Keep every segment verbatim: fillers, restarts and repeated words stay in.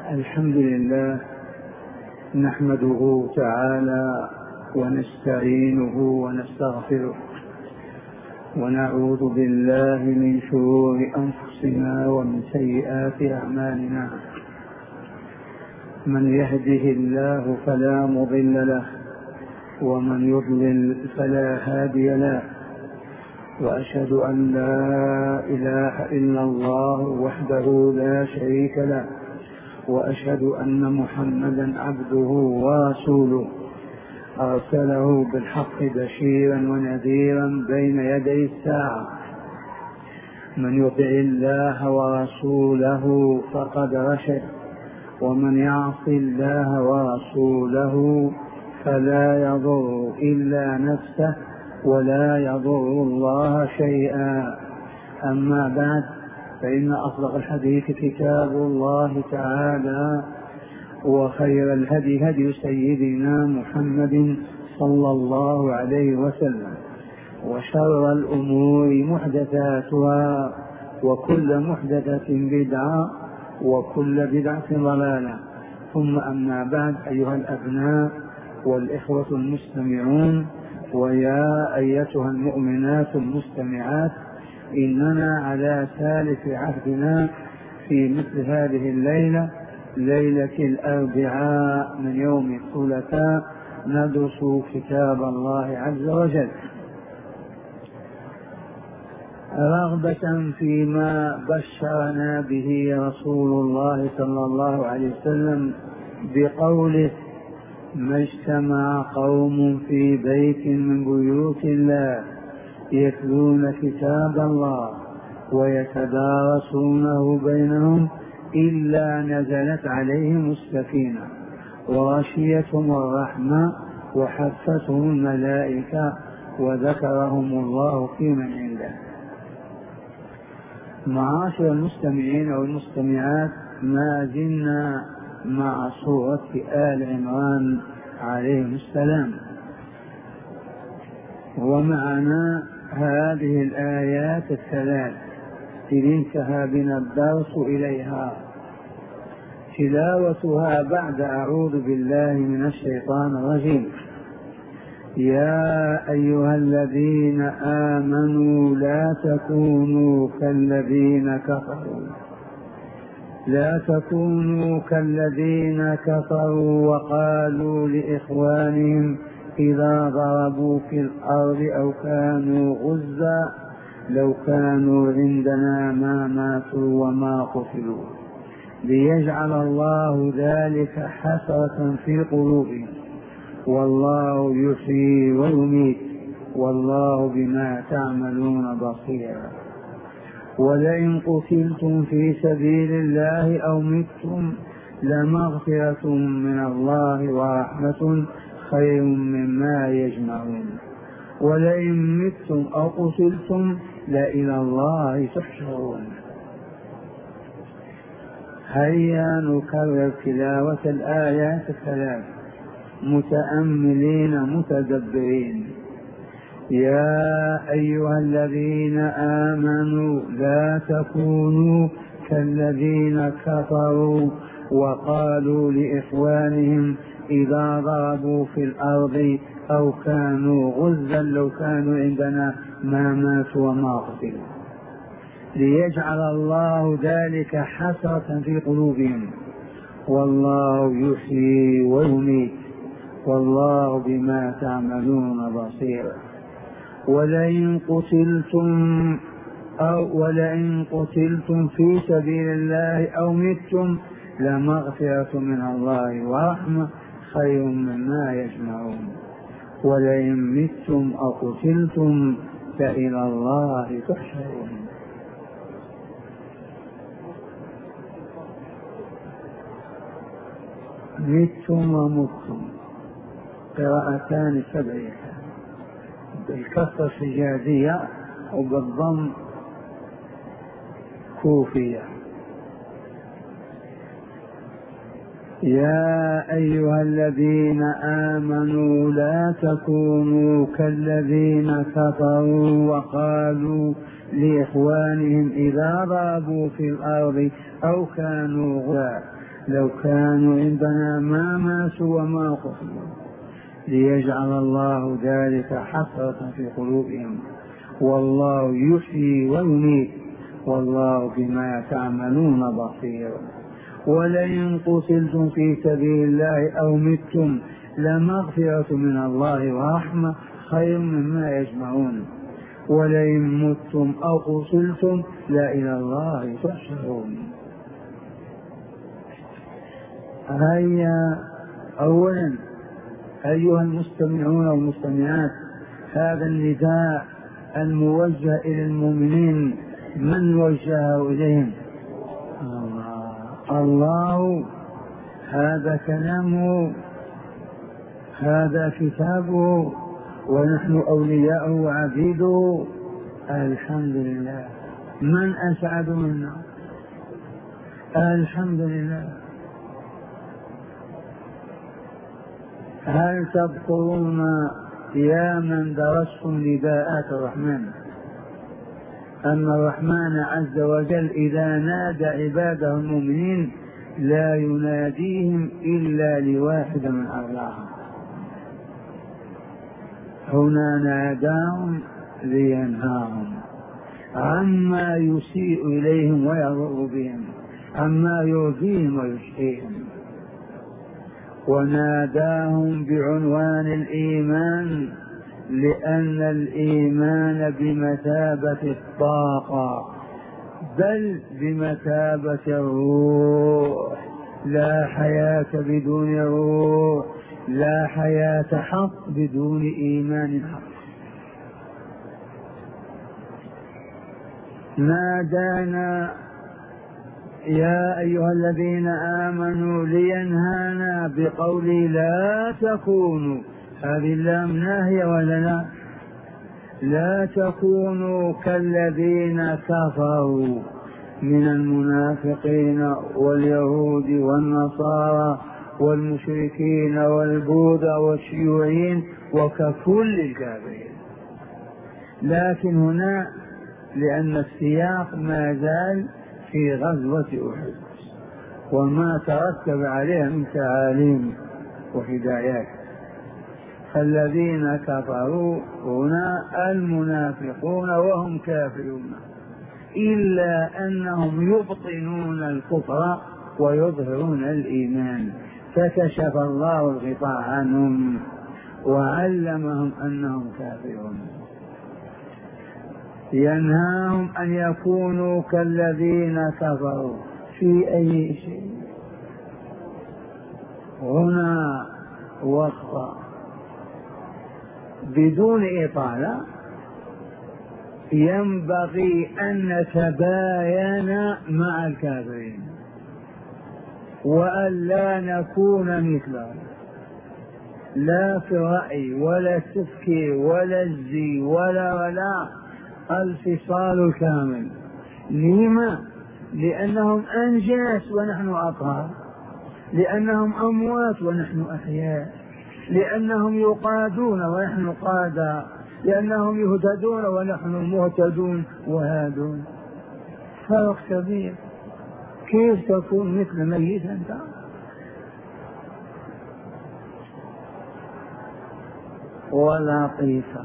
الحمد لله نحمده تعالى ونستعينه ونستغفره ونعوذ بالله من شرور أنفسنا ومن سيئات أعمالنا. من يهده الله فلا مضل له ومن يضلل فلا هادي له، وأشهد أن لا إله إلا الله وحده لا شريك له، وأشهد أن محمدا عبده ورسوله أرسله بالحق بشيرا ونذيرا بين يدي الساعة. من يطع الله ورسوله فقد رشد، ومن يعص الله ورسوله فلا يضر إلا نفسه ولا يضر الله شيئا. أما بعد، فإن أصدق الحديث كتاب الله تعالى، وخير الهدي هدي سيدنا محمد صلى الله عليه وسلم، وشر الأمور محدثاتها، وكل محدثة بدعة، وكل بدعة ضلالة. ثم أما بعد، أيها الأبناء والإخوة المستمعون، ويا أيتها المؤمنات المستمعات، إننا على ثالث عهدنا في مثل هذه الليلة، ليلة الأربعاء من يوم الثلاثاء، ندرس كتاب الله عز وجل رغبة فيما بشرنا به رسول الله صلى الله عليه وسلم بقوله: ما اجتمع قوم في بيت من بيوت الله يتلون كتاب الله ويتدارسونه بينهم إلا نزلت عليهم السكينة وغشيتهم الرحمة وحفتهم الملائكة وذكرهم الله في من عنده. معاشر المستمعين والمستمعات، ما زلنا مع سورة آل عمران عليه السلام، ومعنا هذه الآيات الثلاث إذ انتهى بنا الدرس إليها. تلاوتها بعد أعوذ بالله من الشيطان الرجيم: يا أيها الذين آمنوا لا تكونوا كالذين كفروا لا تكونوا كالذين كفروا وقالوا لإخوانهم إذا ضربوا في الأرض أو كانوا غزا لو كانوا عندنا ما ماتوا وما قتلوا ليجعل الله ذلك حسرة في قلوبهم والله يحيي ويميت والله بما تعملون بصير. ولئن قتلتم في سبيل الله أو متم لمغفرة من الله ورحمة خير مما يجمعون. ولئن متم أو قتلتم لإلى الله تحشرون. هيا نكرر تلاوة الآيات الثلاث متأملين متدبرين. يا أيها الذين آمنوا لا تكونوا كالذين كفروا وقالوا لإخوانهم إذا ضربوا في الأرض أو كانوا غزا لو كانوا عندنا ما ماتوا وما قتلوا ليجعل الله ذلك حسرة في قلوبهم والله يحيي ويميت والله بما تعملون بصير. ولئن قتلتم أو ولئن قتلتم في سبيل الله أو متم لمغفرة من الله ورحمة خير مما يجمعون. ولئن متم أو قتلتم فإلى الله تحشرون. متم ومتم قراءتان سبعيتان بالكسر الحجازية وبالضم كوفية. يا أيها الذين آمنوا لا تكونوا كالذين كفروا وقالوا لإخوانهم إذا ضربوا في الأرض أو كانوا غزا لو كانوا عندنا ما ماتوا وما قتلوا، ليجعل الله ذلك حسرة في قلوبهم، والله يحيي ويميت والله بما تعملون بصير. ولئن قتلتم في سبيل الله أو متم لمغفرة من الله ورحمة خير مما يجمعون، ولئن متم أو قتلتم لا إلى الله تحشرون. هيا أولا أيها المستمعون والمستمعات، هذا النداء الموجه إلى المؤمنين من وجهه إليهم؟ الله, الله هذا كلامه، هذا كتابه، ونحن أولياءه وعبيده. الحمد لله، من أسعد منا؟ الحمد لله. هل تذكرون يا من درستم نداءات الرحمن أن الرحمن عز وجل إذا نادى عباده المؤمنين لا يناديهم إلا لواحد من أربعهم؟ هنا ناداهم لينهاهم عما يسيء إليهم ويضر بهم، عما يؤذيهم ويشقيهم، وناداهم بعنوان الإيمان، لأن الإيمان بمثابة الطاقة بل بمثابة الروح، لا حياة بدون روح، لا حياة حق بدون إيمان حق. نادانا يا أيها الذين آمنوا لينهانا بقول لا تكونوا، هذه اللام ناهية ولا لا؟ لا تكونوا كالذين كفروا من المنافقين واليهود والنصارى والمشركين والبوذا والشيوعيين وككل الكافرين. لكن هنا لأن السياق ما زال في غزوة أحد وما ترتب عليها من تعاليم وهدايات، فالذين كفروا هنا المنافقون وهم كافرون، إلا أنهم يبطنون الكفر ويظهرون الإيمان، فكشف الله الغطاء عنهم وعلمهم أنهم كافرون. ينهاهم أن يكونوا كالذين كفروا في أي شيء. هنا وقفة بدون إطالة، ينبغي أن نتباين مع الكافرين وأن لا نكون مثلهم، لا في الرأي ولا التفكير ولا الزي ولا ولا الفصال الكامل. لما؟ لأنهم أنجاس ونحن أطهار، لأنهم أموات ونحن أحياء، لأنهم يقادون ونحن قادة، لأنهم يهتدون ونحن مهتدون وهادون. فرق كبير. كيف تكون مثل ميت أنت؟ ولطيفة.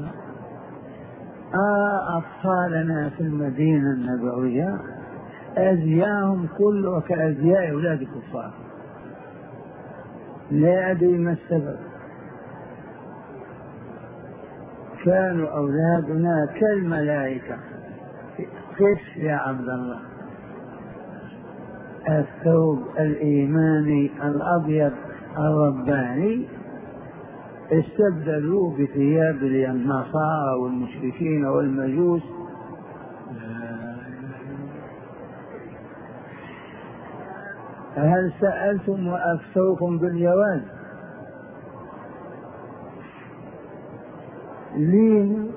آه أطفالنا في المدينة النبوية أزياهم كلها كأزياء أولاد الكفار، لا أدري ما السبب. كانوا أولادنا كالملائكة. كيف يا عبد الله؟ الثوب الإيماني الأبيض الرباني استبدلوه بثياب النصارى والمشركين والمجوس. هل سألتم وأفتوكم بالجواز؟ لين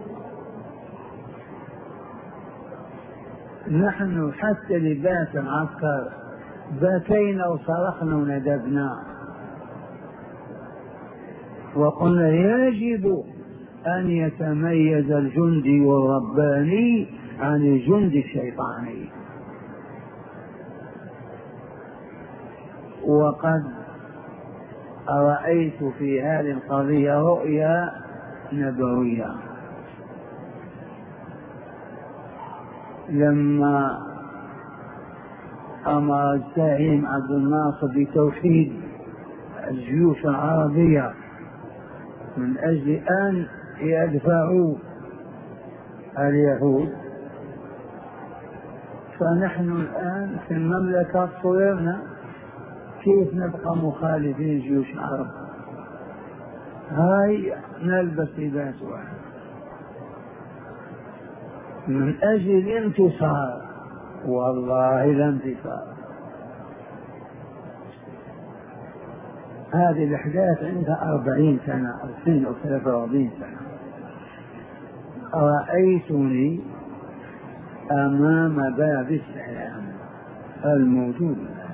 نحن حتى لباس العسكر بكينا وصرخنا وندبنا وقلنا يجب أن يتميز الجندي والرباني عن الجندي الشيطاني. وقد رأيت في هذه القضية رؤيا نبوية. لما أمر الزعيم عبد الناصر بتوحيد الجيوش العربية من أجل أن يدفعوا اليهود، فنحن الآن في المملكة صرنا كيف نبقى مخالفين جيوش العرب؟ هاي نلبس لباس واحد من أجل الانتصار، والله الانتصار. هذه الأحداث عندها أربعين سنة أو اثنين أو ثلاثة وأربعين سنة. رأيتني أمام باب السلام الموجود،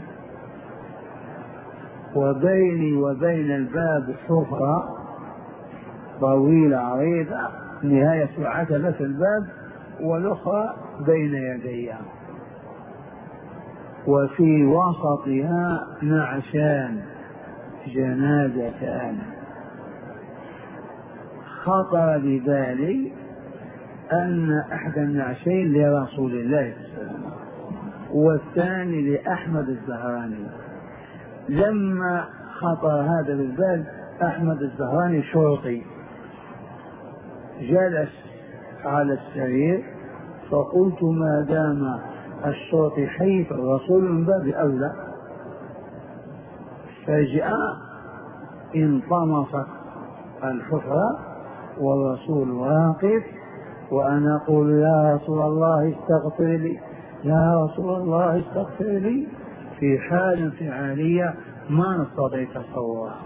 وبيني وبين الباب حفرة طويلة عريضة نهاية عتبة الباب والأخرى بين يدي، وفي وسطها نعشان جنازتان. خطر ببالي أن أحد النعشين لرسول الله صلى الله عليه وسلم والثاني لأحمد الزهراني. لما خطر هذا بالبال، أحمد الزهراني شرطي جلس على السرير، فقلت ما دام الشرطي حي فالرسول من باب أولى. فجأة انطمست الحفرة والرسول واقف، وأنا أقول يا رسول الله استغفر لي، يا رسول الله استغفر لي، في حال انفعالية ما نستطيع تصورها.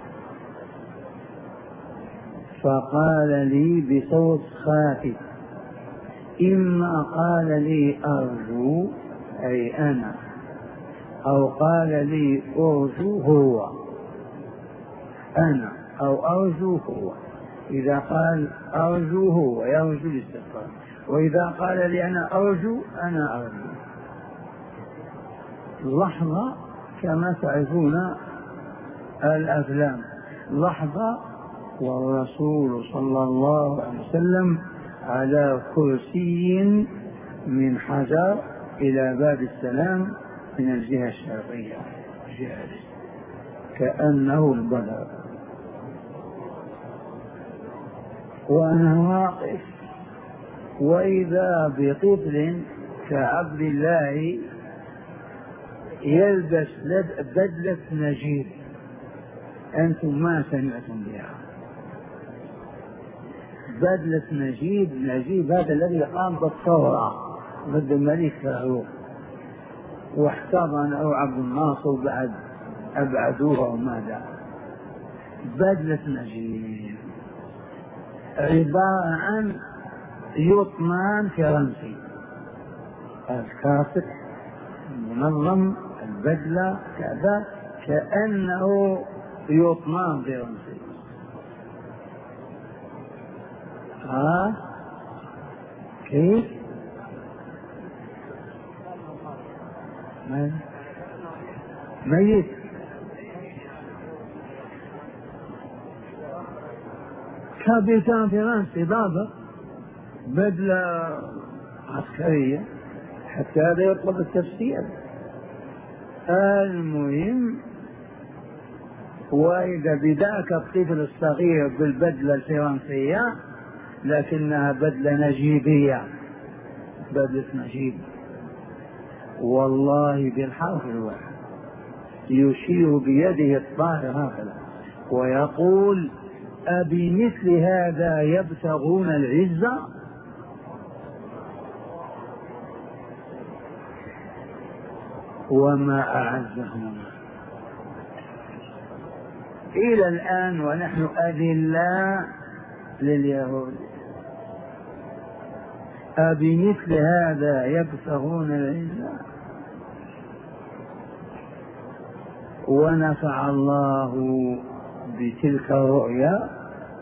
فقال لي بصوت خافت، إما قال لي أرجو أي أنا، أو قال لي أرجو هو أنا، أو أرجو هو. إذا قال أرجو هو يرجو الاستغفار، وإذا قال لي أنا أرجو أنا أرجو. لحظة كما تعرفون الأفلام، لحظة والرسول صلى الله عليه وسلم على كرسي من حجر إلى باب السلام من الجهة الشرقية جالس كأنه البدر، وأنا واقف، وإذا بطفل كعبد الله يلبس بدلة نجيب، أنتم ما سمعتم بها. بدلة نجيب، نجيب هذا الذي قام بالثورة ضد الملك فاروق واحتضنه عبد الناصر بعد أبعدوها وماذا. بدلة نجيب عبارة عن يطمان فرنسي، الكاسك منظم، البدلة كذا كأنه يطمان فرنسي. ها كيف؟ ميت كابتن فرنسي ضابط بدلة عسكرية، حتى هذا يطلب التفسير. المهم، وإذا بذاك الطفل الصغير بالبدلة الفرنسية لكنها بدلة نجيبية، بدلة نجيب، والله بالحرف الواحد يشير بيده الطاهر هكذا ويقول أبمثل هذا يبتغون العزة؟ وما أعزهم إلى الآن ونحن أذلاء لليهود. أبمثل هذا يبتغون العزة؟ ونفع الله بتلك الرؤيا،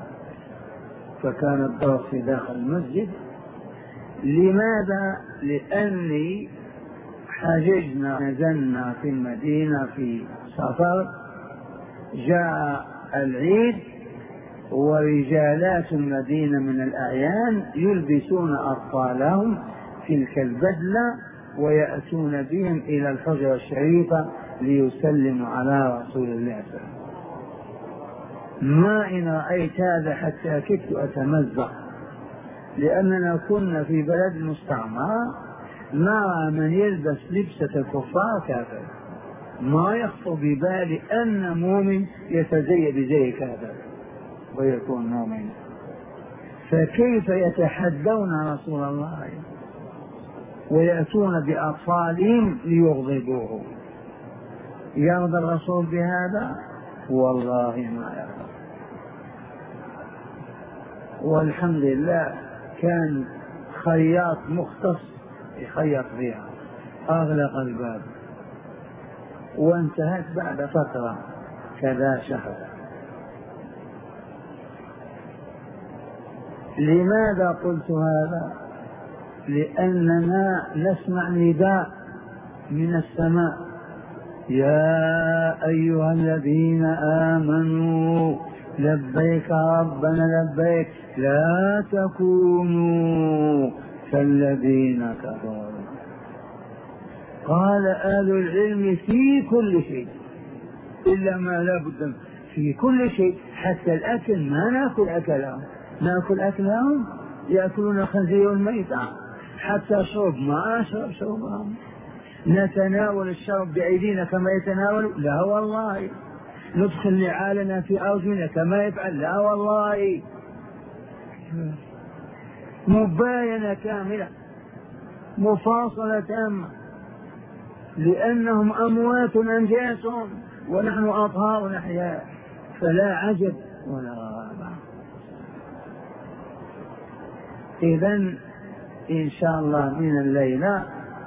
فكان الدرس في داخل المسجد. لماذا؟ لأني حججنا نزلنا في المدينة في سفر، جاء العيد ورجالات المدينة من الأعيان يلبسون أطفالهم تلك البدلة ويأتون بهم إلى الحجرة الشريفة ليسلموا على رسول الله صلى الله عليه وسلم. ما إن رأيت هذا حتى كدت أتمزق، لأننا كنا في بلد مستعمر نرى من يلبس لبسة الكفار كافر، ما يخطر ببالي أن مؤمن يتزي بزي كافر ويكون مؤمن. فكيف يتحدون رسول الله ويأتون بأطفالهم ليغضبوه؟ يرضى الرسول بهذا؟ والله ما يرضى. والحمد لله كان خياط مختص يخيط بها، أغلق الباب وانتهت بعد فترة كذا شهر. لماذا قلت هذا؟ لأننا نسمع نداء من السماء: يا أيها الذين آمنوا لبيك ربنا لبيك لا تكونوا كالذين كفروا. قال أهل العلم في كل شيء إلا ما لا بد، في كل شيء، حتى الأكل ما نأكل أكلهم، نأكل أكلهم يأكلون الخنزير والميتة، حتى شرب ما أشرب شربهم. نتناول الشرب بأيدينا كما يتناول؟ لا والله. ندخل نعالنا في أرجلنا كما يفعل؟ لا والله. مباينة كاملة، مفاصلة تامة، لأنهم أموات أنجاسهم ونحن أطهار أحياء، فلا عجب ولا غرابة. إذن إن شاء الله من الليلة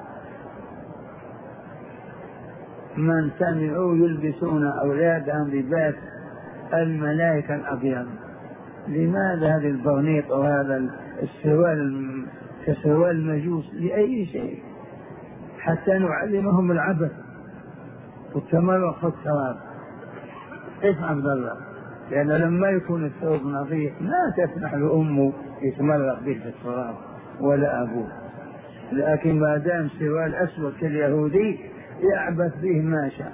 من سمعوا يلبسون أولادهم لباس الملائكة الأبيض. لماذا هذا البرنيط أو هذا السروال كسروال المجوس؟ لأي شيء؟ حتى نعلمهم العبث والتمرق والتراب. كيف عبد الله؟ لأن لما يكون الثوب نظيف ما تسمح لأمه يتمرق به في التراب ولا أبوه، لكن ما دام سروال أسود كاليهودي يعبث به ما شاء.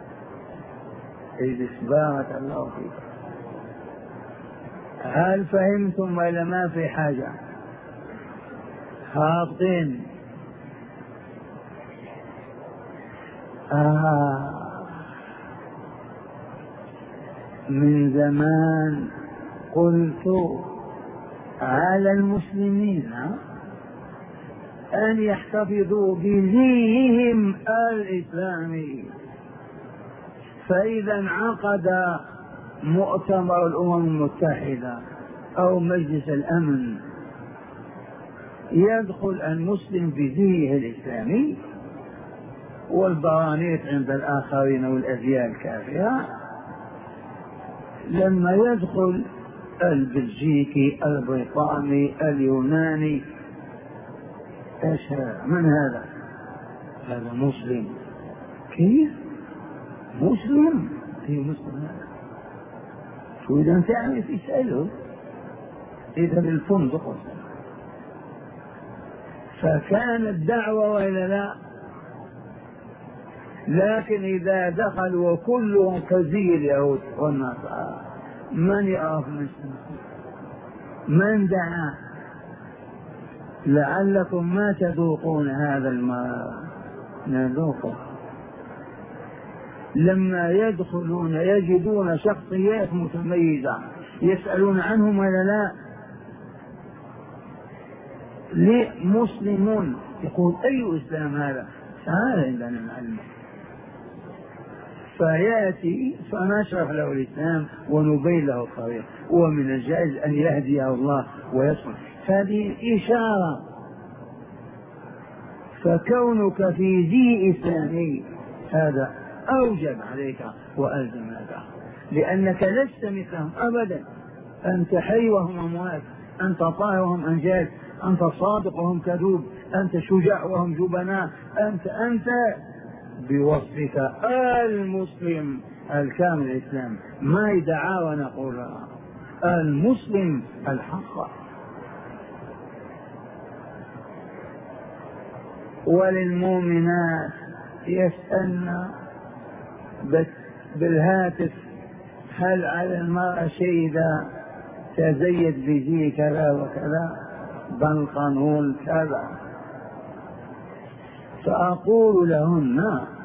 إذ بارك الله فيكم. هل فهمتم ولا ما في حاجة؟ هابطين. آه من زمان قلت على المسلمين أن يحتفظوا بدينهم الإسلامي، فإذا انعقد مؤتمر الأمم المتحدة أو مجلس الأمن يدخل المسلم بدينه الإسلامي، والبرانيط عند الآخرين والأزياء الكافرة. لما يدخل البلجيكي البريطاني اليوناني، ايش من هذا؟ هذا مسلم. كيف مسلم؟ هي مسلم هذا. شو إذا تعرف يسأله إذا بالفندق. فكانت دعوة وإلا لا؟ لكن إذا دخلوا وكلهم كزي اليهود والنصارى من يعرف مسلم؟ من دعا؟ لعلكم ما تذوقون هذا الماء نذوقه. لما يدخلون يجدون شخصيات متميزة يسألون عنهم ولا لا؟ لمسلمون يقول أي إسلام هذا؟ تعال عندنا نعلمه. فيأتي فنشرح له الإسلام ونبين له الطريق، ومن الجائز أن يهديه الله ويصلح. هذه إشارة. فكونك في ذي إسلامي هذا أوجب عليك وألزمك، لأنك لست مثلهم أبدا. أنت حي وهم أموات، أنت طاهر وهم أنجاز، أنت صادق وهم كذوب، أنت شجاع وهم جبناء، أنت أنت بوصفك المسلم الكامل الإسلام، ما يدعى ونقولها المسلم الحق. وللمؤمنات يسألن بالهاتف هل على المرأة شيء إذا تزيد بزي كذا وكذا بل قانون كذا، فأقول لهن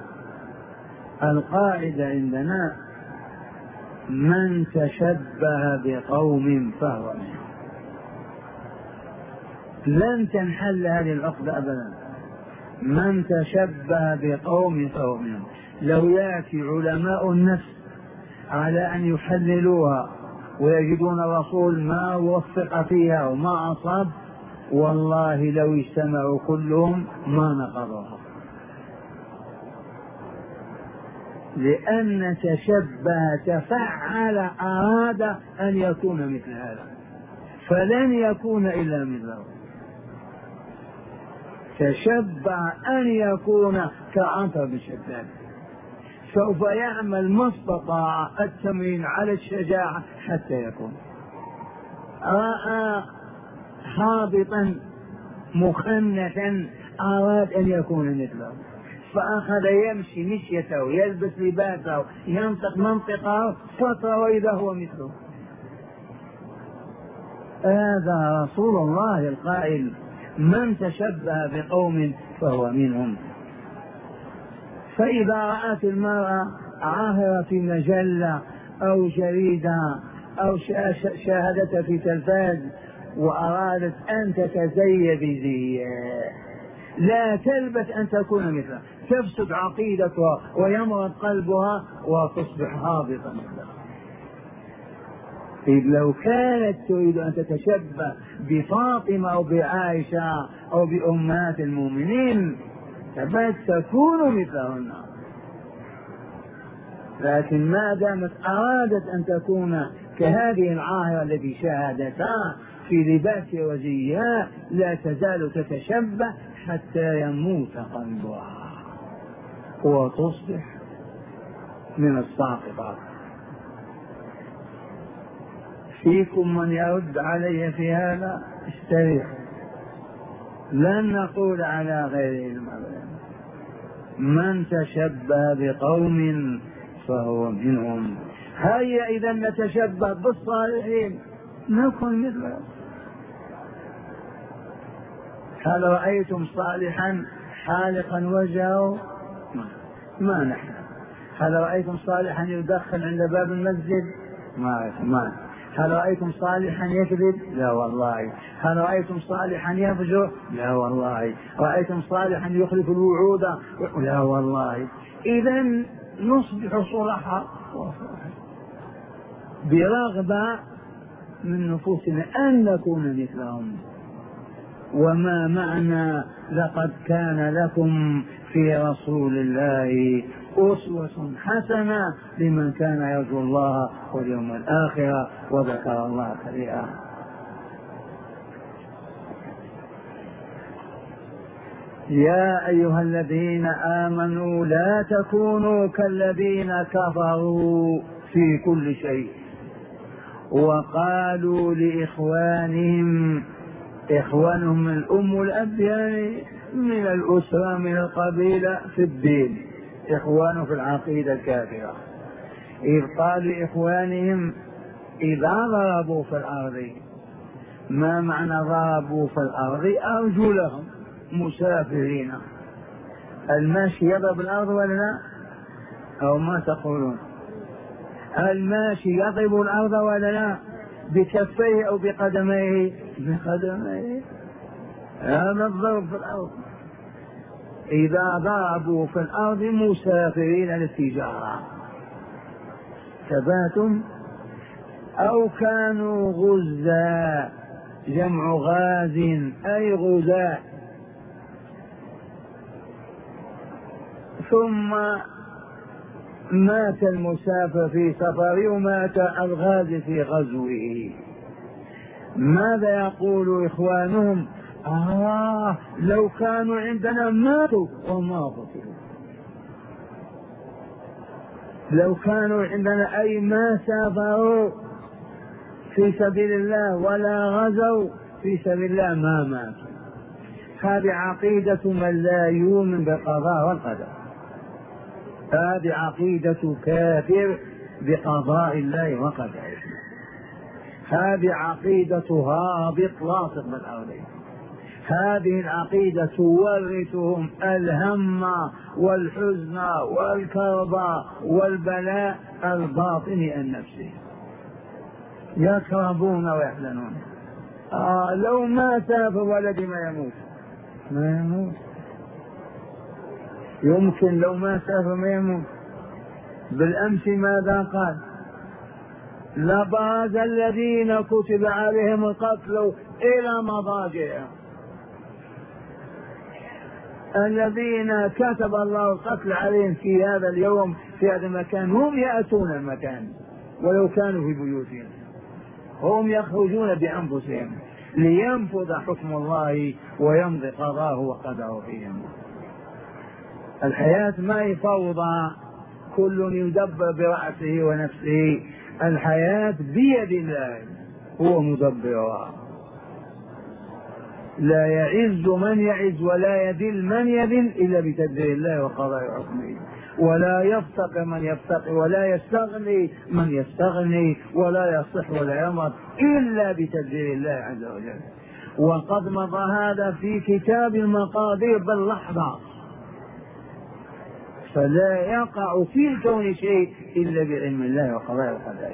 القاعدة عندنا من تشبه بقوم فهو منهم. لن تنحل هذه العقدة أبدا، من تشبه بقوم فهو منهم. لو يأتي علماء النفس على أن يحللوها ويجدون الرسول ما وفق فيها وما أصاب، والله لو اجتمعوا كلهم ما نقضوها، لأن تشبه تفعل أراد أن يكون مثل هذا فلن يكون إلا مثله. تشبه أن يكون كعنتر بن شداد، سوف يعمل ما استطاع التمرين على الشجاعة حتى يكون. رأى هابطا مخنثا أراد أن يكون مثله، فأخذ يمشي مشيته، يلبس لباسه، ينطق منطقه فترة وإذا هو مثله. هذا رسول الله القائل من تشبه بقوم فهو منهم. فإذا رأت المرأة عاهرة في مجلة أو جريدة أو شاهدتها في تلفاز وأرادت أن تتزي بزي، لا تلبث أن تكون مثلها، تفسد عقيدتها ويمرض قلبها وتصبح هابطة مثلها. إذ لو كانت تريد أن تتشبه بفاطمة أو بعائشة أو بأمهات المؤمنين فبس تكون مثلهن، لكن ما دامت أرادت أن تكون كهذه العاهرة التي شاهدتها في لباسها وزيها لا تزال تتشبه حتى يموت قلبها وتصبح من الساقطات. فيكم من يرد علي في هذا استريح، لن نقول على غير المبادئ. من تشبه بقوم فهو منهم. هيا إذا نتشبه بالصالحين نكن مثلهم. هل رأيتم صالحا حالقا وجهه؟ ما نحن. هل رأيتم صالحا يدخن عند باب المسجد؟ ما ما. هل رأيتم صالحا يكذب؟ لا والله. هل رأيتم صالحا يفجر؟ لا والله. رأيتم صالحا يخلف الوعود؟ لا والله. إذا نصبح صلحاء برغبة من نفوسنا أن نكون مثلهم. وما معنى لقد كان لكم في رسول الله أسوة حسنة لمن كان يرجو الله واليوم الآخر وذكر الله كثيرا. يا أيها الذين آمنوا لا تكونوا كالذين كفروا في كل شيء وقالوا لإخوانهم، إخوانهم من الأم والأب يعني من الأسرة من القبيلة في الدين، إخوانه في العقيدة الكافرة، إذ قال لإخوانهم إذا ضربوا في الأرض. ما معنى ضربوا في الأرض؟ أرجلهم مسافرين. الماشي يضرب الأرض ولا لا؟ أو ما تقولون؟ الماشي يضرب الأرض ولا لا؟ بكفيه أو بقدميه؟ بقدميه. هذا الضرب في الأرض. إذا ضربوا في الأرض مسافرين للتجارة ثباتم أو كانوا غزا، جمع غاز أي غزاة، ثم مات المسافر في سفره ومات الغازي في غزوه. ماذا يقول إخوانهم؟ آه لو كانوا عندنا ماتوا وما قتلوا، لو كانوا عندنا أي ما سافروا في سبيل الله ولا غزوا في سبيل الله ما ماتوا. هذه عقيدة من لا يؤمن بالقضاء والقدر، هذه عقيدة كافر بقضاء الله وقدره، هذه عقيدة هابط لاصق بالأرض. هذه العقيدة تورثهم الهم والحزن والكرب والبلاء الباطني النفسي، يكربون ويحزنون. آه لو ما سافر ولدي ما يموت، ما يموت، يمكن لو ما سافر ما يموت. بالأمس ماذا قال؟ لبعض الذين كتب عليهم القتل إلى مضاجعهم، الذين كتب الله القتل عليهم في هذا اليوم في هذا المكان هم يأتون المكان ولو كانوا في بيوتهم، هم يخرجون بأنفسهم لينفذ حكم الله ويمضي قضاه وقدره فيهم. الحياة ما هي فوضى كل يدبر برأسه ونفسه، الحياة بيد الله هو مدبرها، لا يعز من يعز ولا يذل من يذل إلا بتدبير الله وقضاء حكمه، ولا يفتقر من يفتقر ولا يستغني من يستغني ولا يصح ولا يمرض إلا بتدبير الله عز وجل. وقد مضى هذا في كتاب المقادير باللحظة، فلا يقع في الكون شيء إلا بعلم الله وقضاء وقدره.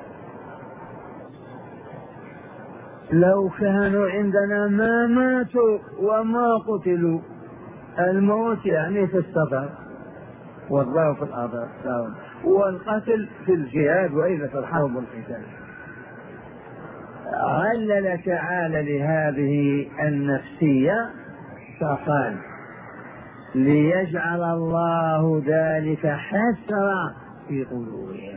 لو كانوا عندنا ما ماتوا وما قتلوا، الموت يعني في السفر والضعف في الأرض والقتل في الجهاد وإلا في الحرب والقتال. علل تعالى لهذه النفسية فقال ليجعل الله ذلك حسرة في قلوبهم.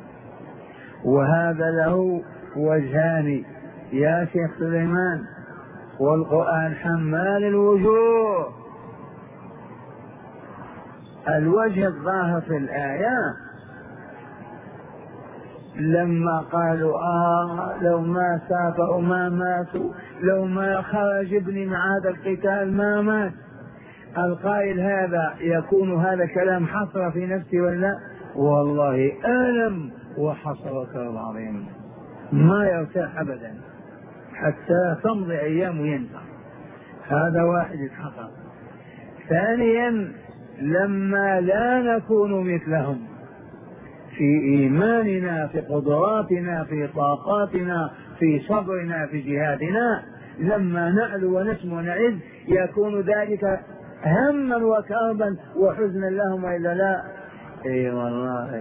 وهذا له وجهان يا شيخ سليمان، والقرآن حمال الوجوه. الوجه الظاهر في الآية لما قالوا آه لو ما سافروا ما ماتوا، لو ما خرج ابني مع هذا القتال ما مات. القائل هذا يكون هذا كلام حسرة في نفسي ولا؟ والله ألم وحسرة العظيم ما يرتاح أبدا حتى تمضي أيام وينسى. هذا واحد يتحقق. ثانيا لما لا نكون مثلهم في إيماننا في قدراتنا في طاقاتنا في صبرنا في جهادنا، لما نعلو ونسمو ونعز يكون ذلك هما وكربا وحزنا لهم وإلا لا؟ اي والله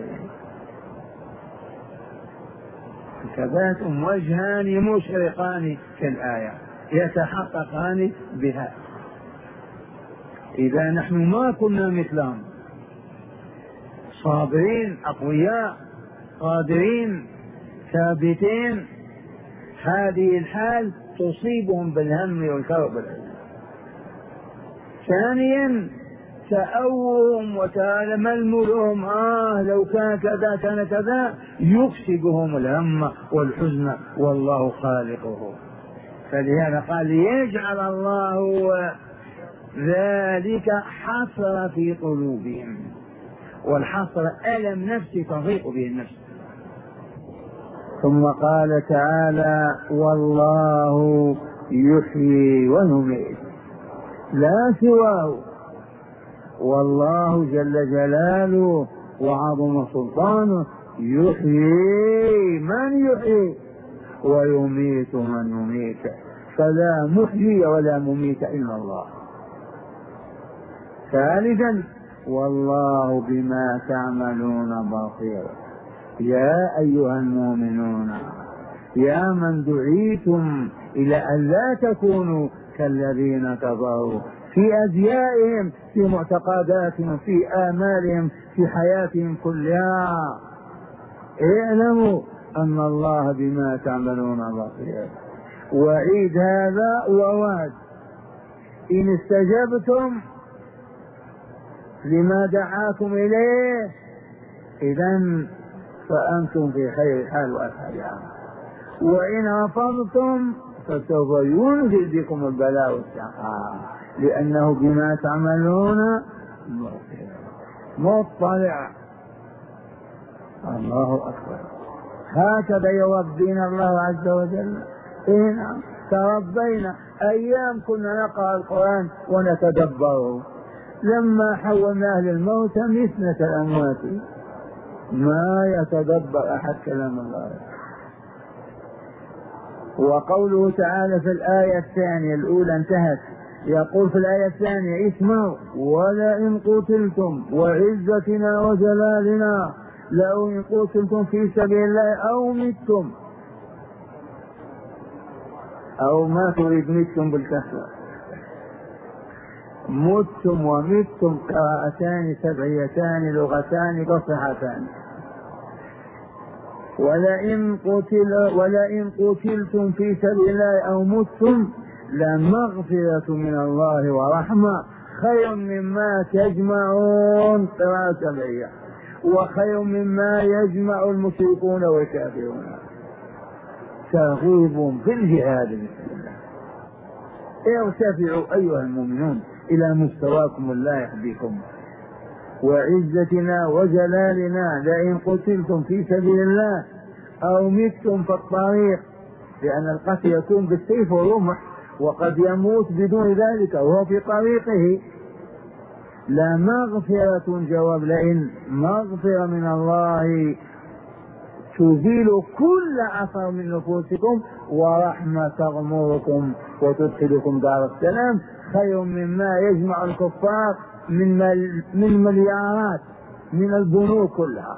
كذلك وجهان مشرقان في الآية يتحققان بها. إذا نحن ما كنا مثلهم صابرين أقوياء قادرين ثابتين، هذه الحال تصيبهم بالهم والكرب. ثانيا تأوهم وتململهم آه لو كان كذا كان كذا، يكسبهم الهم والحزن والله خالقه. فلهذا قال ليجعل الله ذلك حسرة في قلوبهم، والحسرة ألم نفسي تضيق به النفس. ثم قال تعالى والله يحيي ويميت لا سواه، والله جل جلاله وعظم سلطانه يحيي من يحيي ويميت من يميت، فلا محيي ولا مميت إلا الله. ثالثا والله بما تعملون بصير. يا أيها المؤمنون يا من دعيتم إلى أن لا تكونوا كالذين كفروا في أزيائهم في معتقداتهم في آمالهم في حياتهم كلها، اعلموا أن الله بما تعملون بصير. وعيد هذا ووعد إن استجبتم لما دعاكم إليه إذن فأنتم في خير حال وأسعد حال، وإن رفضتم فسوف ينزل بكم البلاء والشقاء، لأنه بما تعملون مطلع. الله أكبر. هكذا يربينا الله عز وجل. إيه نعم، تربينا أيام كنا نقرأ القرآن ونتدبره، لما حولناه للموت مثنة الأموات، ما يتدبر أحد كلام الله. وقوله تعالى في الآية الثانية، الأولى انتهت، يقول في الآية الثانية اسمعوا ولئن قتلتم وعزتنا وجلالنا لئن قتلتم في سبيل الله أو متم، أو ما تريد متم بالكسر، متم ومتم قراءتان سبعيتان لغتان فصحتان. ولئن قتل ولئن قتلتم في سبيل الله أو متم لمغفرة من الله ورحمة خير مما تجمعون، قراءة سبعية، وخير مما يجمع المشركون والكافرون. ترغيب في الجهاد بسم الله. ارتفعوا أيها المؤمنون إلى مستواكم الله يهديكم. وعزتنا وجلالنا لئن قتلتم في سبيل الله أو متم في الطريق، لأن القتل يكون بالسيف والرمح، وقد يموت بدون ذلك وهو في طريقه. لا مغفرة، جواب لئن، مغفرة من الله تزيل كل أثر من نفوسكم، ورحمة تغمركم وتدخلكم دار السلام، خير مما يجمع الكفار من مل من مليارات من البنوك كلها.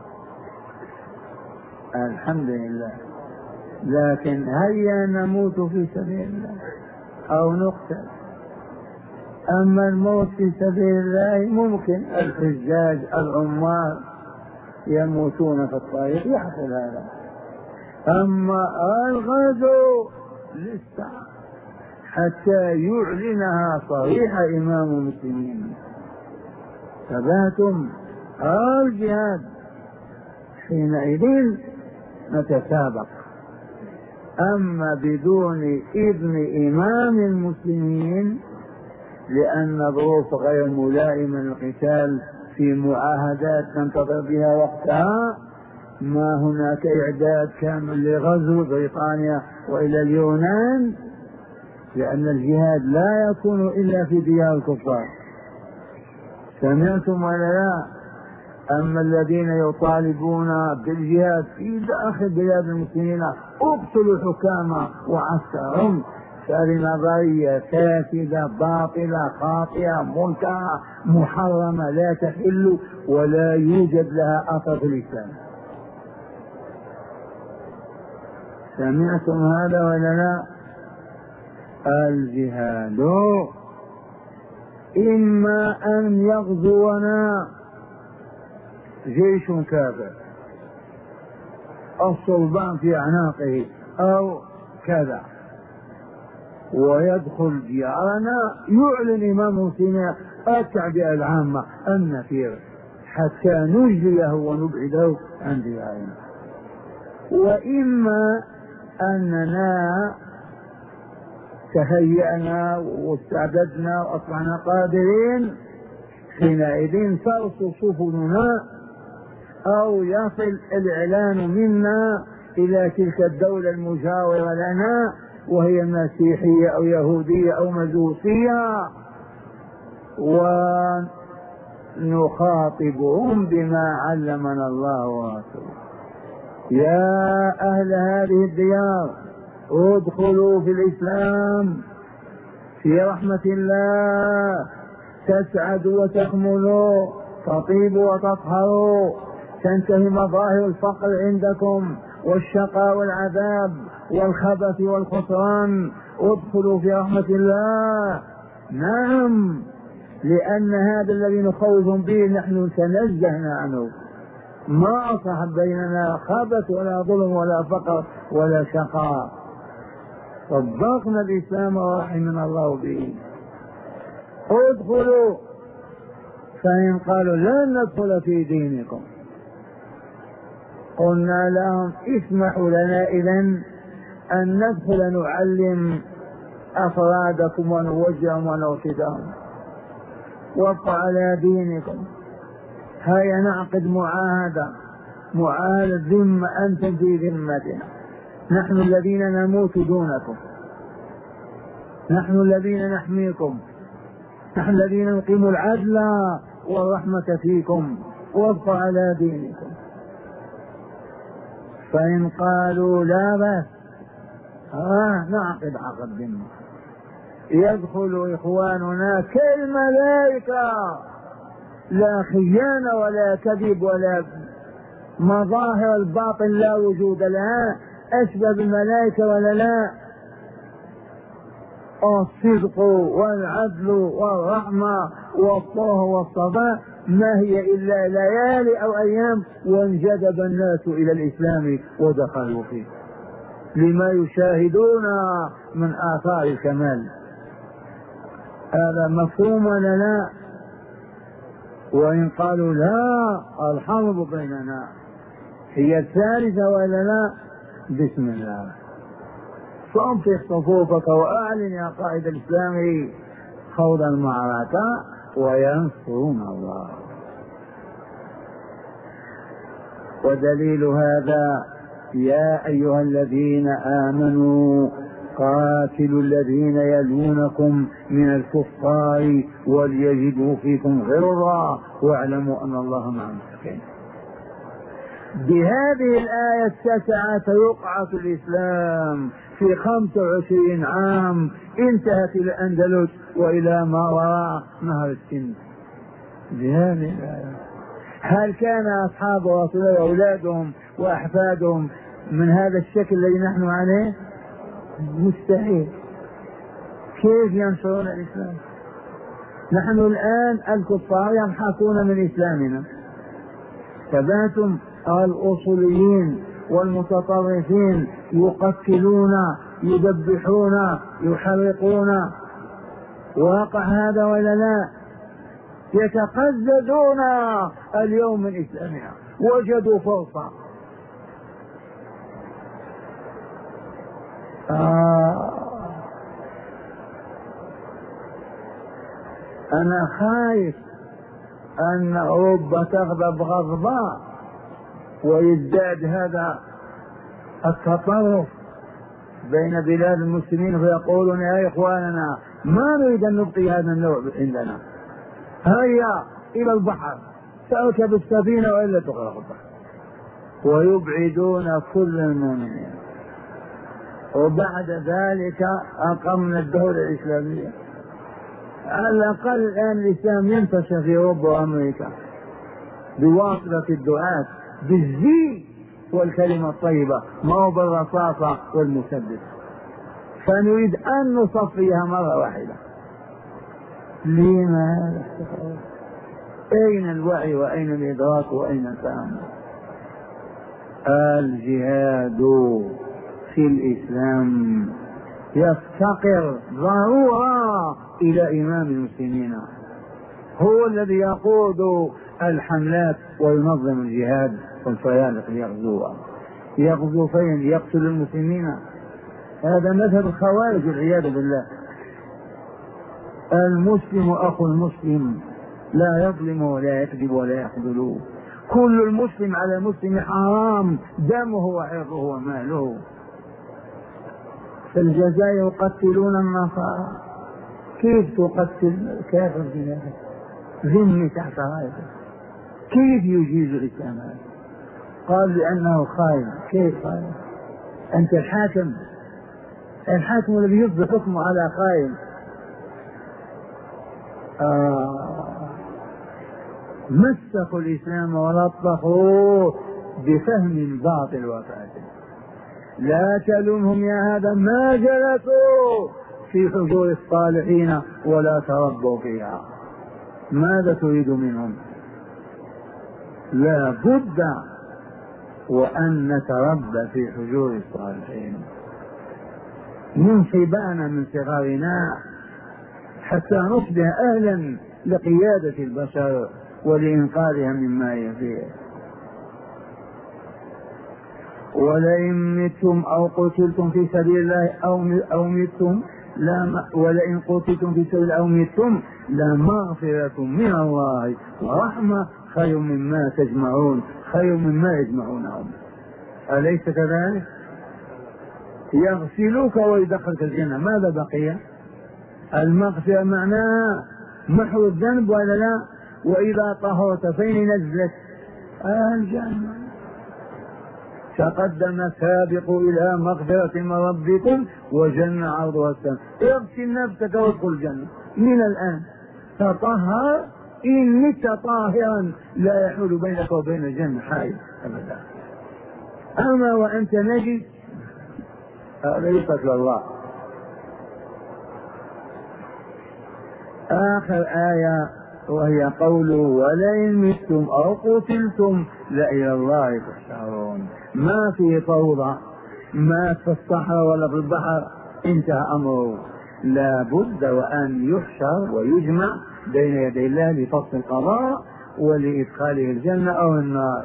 الحمد لله. لكن هيا نموت في سبيل الله أو نقتل. أما الموت في سبيل الله ممكن، الحجاج العمال يموتون في الطريق يحصل هذا. أما الغزو لسه حتى يعلنها صريح إمام المسلمين. ثباتم الجهاد، حينئذ نتسابق. أما بدون إذن إمام المسلمين، لأن الظروف غير ملائمة للقتال في معاهدات ننتظر بها وقتها، ما هناك إعداد كامل لغزو بريطانيا وإلى اليونان، لأن الجهاد لا يكون إلا في ديار الكفار. سمعتم ولا لا؟ أما الذين يطالبون بالجهاد في داخل بلاد المسلمين، اقتلوا الحكام وعسكرهم، هذه نظرية فاسدة باطلة خاطئة منكرة محرمة لا تحل ولا يوجد لها أثر في الإسلام. سمعتم هذا ولا لا؟ الجهاد إما أن يغزونا جيش كافر، الصلبان في أعناقه أو كذا، ويدخل ديارنا، يعلن إمام المسلمين التعبئة العامة النفير حتى نجليه ونبعده عن ديارنا. وإما أننا تهيأنا واستعددنا وأصبحنا قادرين، حينئذ ترسل سفننا أو يصل الإعلان منا إلى تلك الدولة المجاورة لنا، وهي مسيحية أو يهودية أو مجوسية، ونخاطبهم بما علمنا الله ورسوله. يا أهل هذه الديار ادخلوا في الإسلام، في رحمة الله تسعدوا وتكملوا، تطيبوا وتطهروا، تنتهي مظاهر الفقر عندكم والشقاء والعذاب والخبث والخسران. ادخلوا في رحمة الله. نعم، لأن هذا الذي نخوض به نحن تنزهنا عنه، ما أصح بيننا خبث ولا ظلم ولا فقر ولا شقاء. صدقنا الإسلام ورحمنا الله به. ادخلوا. فإن قالوا لن ندخل في دينكم قلنا لهم اسمحوا لنا إذن أن ندخل نعلم أفرادكم ونوجههم ونرشدهم، وابقوا على دينكم. هيا نعقد معاهدة، معاهدة ذمة، أنتم في ذمتنا، نحن الذين نموت دونكم، نحن الذين نحميكم، نحن الذين نقيم العدل والرحمة فيكم، وابقوا على دينكم. فإن قالوا لا بأس آه نعقد عقد ذمة، يدخل إخواننا كالملائكة، لا خيانة ولا كذب ولا مظاهر الباطل لا وجود لها، أشبه بالملائكة ولا لا؟ الصدق والعدل والرحمة والطه والصفاء ما هي إلا ليالي أو أيام وانجذب الناس إلى الإسلام ودخلوا فيه لما يشاهدون من آثار الكمال. هذا مفهوم ولا لا؟ وإن قالوا لا الحرب بيننا هي الثالثة ولا لا؟ بسم الله، فانفق صفوفك وأعلن يا قائد الإسلام خوض المعركة وينصرون الله. ودليل هذا يا أيها الذين آمنوا قاتلوا الذين يلونكم من الكفار وليجدوا فيكم غلظة واعلموا أن الله مع المتقين. بهذه الآية التاسعة يقعة الإسلام في خمس وعشرين عام، انتهت إلى الأندلس وإلى ما وراء نهر السند. بهذه الآية هل كان أصحاب رسول الله وأولادهم وأحفادهم من هذا الشكل الذي نحن عليه؟ مستحيل. كيف ينشرون الإسلام؟ نحن الآن الكفار يضحكون من إسلامنا، تبعتم الأصوليين والمتطرفين يقتلون يذبحون يحرقون، واقع هذا ولا لا؟ يتقززون اليوم من إسلامنا، وجدوا فرصة. آه أنا خايف أن أوروبا تغضب غضبا ويزداد هذا التطرف بين بلاد المسلمين، فيقولون يا إخواننا ما نريد أن نبقي هذا النوع عندنا، هيا إلى البحر تركب السفينة وإلا تغرق البحر، ويبعدون كل المؤمنين. وبعد ذلك أقمنا الدولة الإسلامية، على الأقل الآن الإسلام ينتشر في أوروبا وأمريكا بواسطة الدعاة بالزي والكلمة الطيبة، ما هو بالرصاصة والمسدس. فنريد أن نصفيها مرة واحدة. لما أين الوعي وأين الإدراك وأين الفهم؟ الجهاد في الإسلام يفتقر ضرورة إلى إمام المسلمين، هو الذي يقود الحملات وينظم الجهاد والفيالق يغزوها. يغزو فين؟ يقتل المسلمين. هذا مذهب الخوارج والعياذ بالله. المسلم أخو المسلم لا يظلم ولا يكذب ولا يخذل، كل المسلم على المسلم حرام دمه وعرضه وماله. في الجزائر يقتلون النصارى، كيف تقتل كافر بهذا ذمي تحت رايته؟ كيف يجيز الإسلام هذا؟ قال لأنه خائن. كيف خائن؟ أنت الحاكم، الحاكم الذي يصدر حكمه على خائن. آه. مسخوا الإسلام ولطخوه بفهم باطل وفاسد. لا تلومهم يا هذا، ما جلسوا في حضور الصالحين ولا تربوا فيها. ماذا تريد منهم؟ لا بد وأن نتربى في حضور الصالحين. من شبعنا من صغارنا حتى نصبح أهلا لقيادة البشر ولإنقاذها مما هي فيه. ولئن متم أو قتلتم في سبيل الله أو متم لا ولئن قتلتم في سبيل أو متم لمغفرة من الله ورحمة خير مما تجمعون، خير مما يجمعونهم. أليس كذلك؟ يغسلوك ويدخلك الجنة، ماذا بقي؟ المغفرة معناها محو الذنب ولا لا؟ وإذا طهرت فين نزلت؟ الجنة. تقدم سابقوا إلى مغفرة من ربكم وجنة عرضها السماء. اغسل نفسك وادخل الجنة من الآن، تطهر. إن مت طاهرا لا يحول بينك وبين الجنة حائل أبدا. أما وأنت نجس ليست لله. آخر آية وهي قوله ولئن متم أو قتلتم لإلى الله تحشرون. ما في فوضى، ما في الصحراء ولا في البحر، انتهى أمره. لا بد وأن يحشر ويجمع بين يدي الله لفصل القضاء ولإدخاله الجنة أو النار.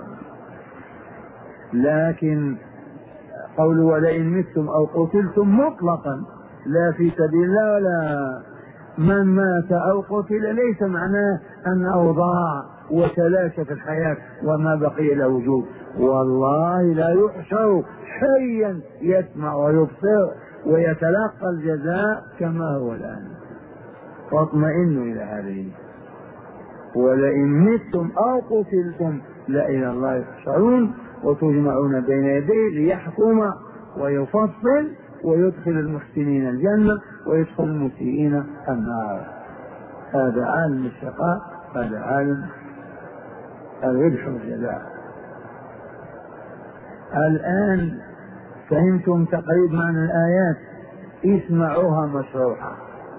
لكن قول ولئن متم أو قتلتم مطلقا، لا في سبيل الله ولا من مات أو قتل، ليس معناه أنه ضاع وتلاشى في الحياة وما بقي له وجود. والله لا يحشر حيا يسمع ويبصر ويتلقى الجزاء كما هو الآن. واطمئنوا إلى هذه. ولئن متم أو قتلتم لإلى الله تحشرون وتجمعون بين يديه ليحكم ويفصل ويدخل المحسنين الجنة ويدخل المسيئين النار. هذا عالم الشقاء، هذا عالم الربح والجزاء. الآن فهمتم تقريبا معنى الآيات، اسمعوها مشروحة.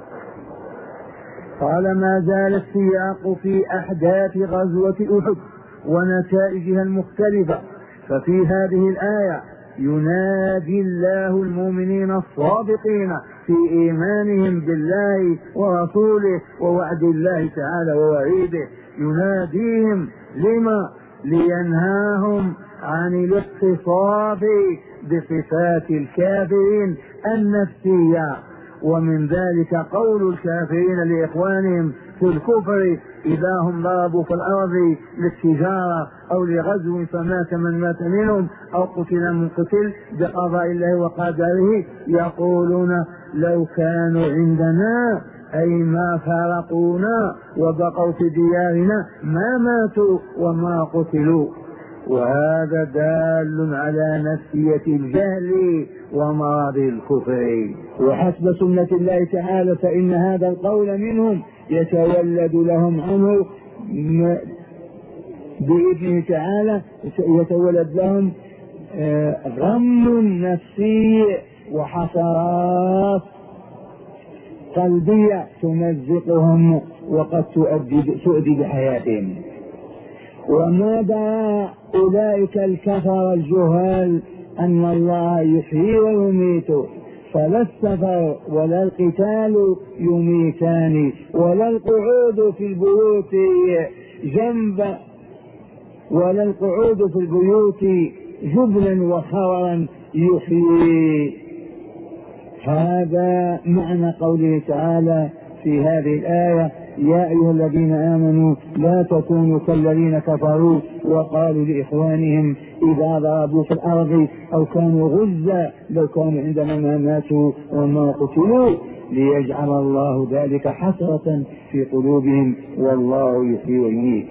قال ما زال السياق في أحداث غزوة أحد ونتائجها المختلفة. ففي هذه الآية ينادي الله المؤمنين الصادقين في إيمانهم بالله ورسوله ووعد الله تعالى ووعيده، يناديهم لما؟ لينهاهم عن الاتصاف بصفات الكافرين النفسية. ومن ذلك قول الكافرين لإخوانهم في الكفر إذا هم ضربوا في الأرض للتجارة أو لغزو فمات من مات منهم أو قتل من قتل بقضاء الله وقدره، يقولون لو كانوا عندنا أي ما فارقونا وبقوا في ديارنا ما ماتوا وما قتلوا. وهذا دال على نفسية الجهل ومرض الكفر. وحسب سنة الله تعالى فإن هذا القول منهم يتولد لهم عنه بإذنه تعالى، يتولد لهم غم نفسي وحسرات قلبية تمزقهم وقد تؤدي بحياتهم. وماذا أولئك الكفر الجهال أن الله يحيي ويميت، فلا السفر ولا القتال يميتان ولا القعود في البيوت جنب ولا القعود في البيوت جبنا وخورا يحيي. هذا معنى قوله تعالى في هذه الآية يا أيها الذين آمنوا لا تكونوا كالذين كفروا وقالوا لإخوانهم إذا ضربوا في الأرض أو كانوا غزا لو كانوا عندنا ما ماتوا وما قتلوا، ليجعل الله ذلك حسرة في قلوبهم والله يحيي ويميت.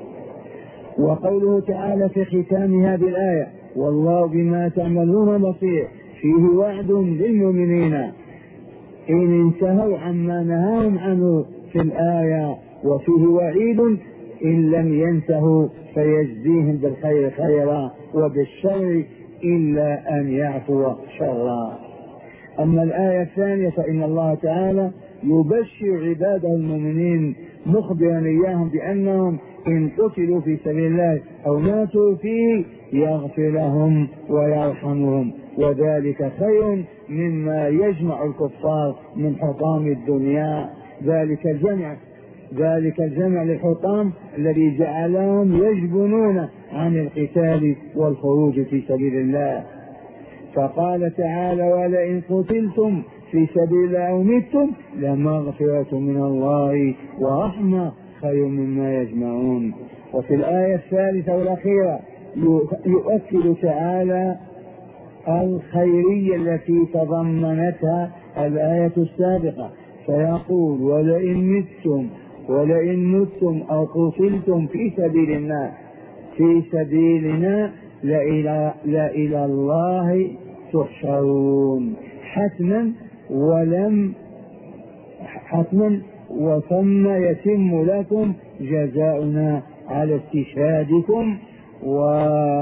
وقوله تعالى في ختام هذه الآية والله بما تعملون بصير، فيه وعد للمؤمنين إن انتهوا عما نهاهم عنه في الآية، وفيه وعيد إن لم ينتهوا فيجزيهم بالخير خيرا وبالشر إلا أن يعفو شرا. أما الآية الثانية فإن الله تعالى يبشر عباده المؤمنين مخبرا إياهم بأنهم إن قتلوا في سبيل الله أو ماتوا فيه يغفر لهم ويرحمهم، وذلك خير مما يجمع الكفار من حطام الدنيا ذلك الجمع ذلك الجمع للحطام الذي جعلهم يجبنون عن القتال والخروج في سبيل الله. فقال تعالى: ولئن قتلتم في سبيل الله أو متم لمغفرة من الله ورحمة خير مما يجمعون. وفي الآية الثالثة والأخيرة يؤكد تعالى الخيرية التي تضمنتها الآية السابقة، فيقول: ولئن متم ولئن متم أو قتلتم في سبيل الله في سبيلنا لإلى, لإلى الله تحشرون حتما ولم حتما وثم يتم لكم جزاؤنا على استشهادكم و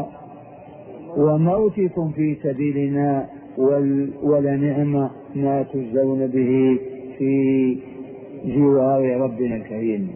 وموتكم في سبيلنا ولنعم ما تجزون به في جوار ربنا الكريم.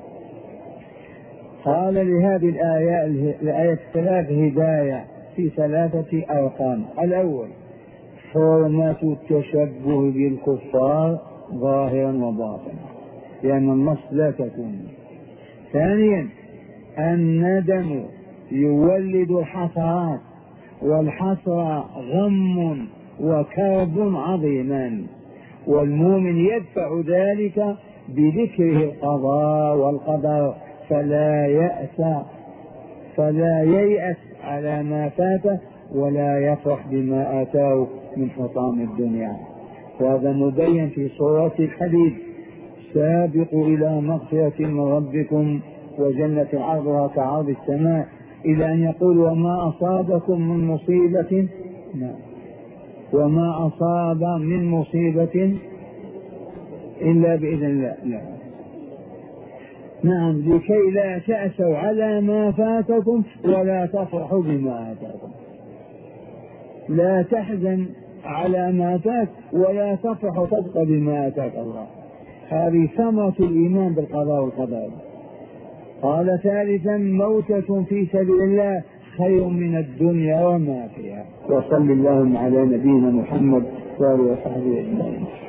قال لهذه الآية الآية الثلاث هداية في ثلاثة أرقام. الأول حرمة التشبه بالكفار ظاهرا وباطنا لأن النص لا تكون. ثانيا الندم يولد الحسرات والحسرة غم وكرب عظيمان، والمؤمن يدفع ذلك بذكره القضاء والقدر فلا يأس فلا ييأس على ما فاته ولا يفرح بما آتاه من حطام الدنيا. وهذا مبين في سورة الحديد: سابقوا إلى مغفرة من ربكم وجنة عرضها كعرض السماء، إلى أن يقول: وما أصابكم من مصيبة وما أصاب من مصيبة إلا بإذن الله. لا. نعم، لكي لا تأسوا على ما فاتكم ولا تفرحوا بما آتاكم. لا تحزن على ما فات ولا تفرح وتبقى بما آتاك الله. هذه ثمرة الإيمان بالقضاء والقدر. قال ثالثا موتة في سبيل الله خير من الدنيا وما فيها. وصل اللهم على نبينا محمد وآله وصحبه أجمعين.